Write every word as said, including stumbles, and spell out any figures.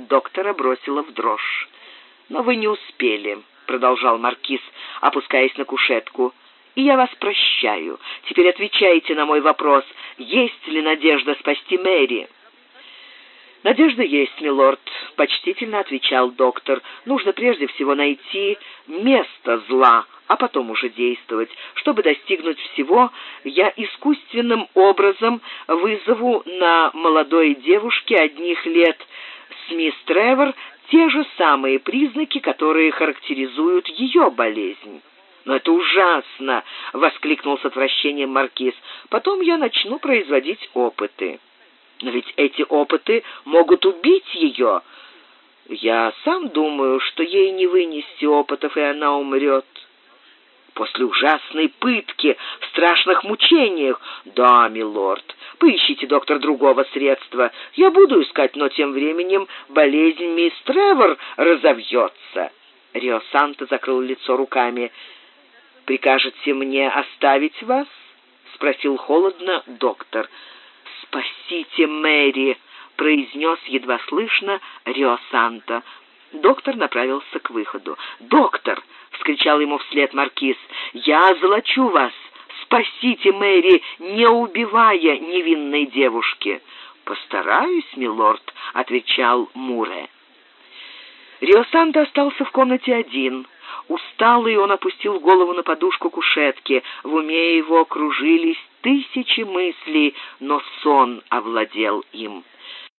доктора бросило в дрожь. «Но вы не успели», — продолжал маркиз, опускаясь на кушетку. «И я вас прощаю. Теперь отвечайте на мой вопрос. Есть ли надежда спасти Мэри?» «Надежда есть, милорд», — почтительно отвечал доктор. «Нужно прежде всего найти место зла, а потом уже действовать. Чтобы достигнуть всего, я искусственным образом вызову на молодой девушке одних лет с мисс Тревор те же самые признаки, которые характеризуют ее болезнь». «Но это ужасно!» — воскликнул с отвращением маркиз. «Потом я начну производить опыты». «Но ведь эти опыты могут убить ее. Я сам думаю, что ей не вынести опытов, и она умрет». «После ужасной пытки, в страшных мучениях?» «Да, милорд. Поищите, доктор, другого средства. Я буду искать, но тем временем болезнь мисс Тревор разовьется». Рио Санто закрыл лицо руками. «Прикажете мне оставить вас?» — спросил холодно доктор. «Спасите Мэри!» — произнес едва слышно Рио Санто. Доктор направился к выходу. «Доктор!» — вскричал ему вслед маркиз. «Я озолочу вас! Спасите Мэри, не убивая невинной девушки!» «Постараюсь, милорд», — отвечал Муре. Рио Санто остался в комнате один. Усталый, он опустил голову на подушку кушетки. В уме его кружились тысячи мыслей, но сон овладел им.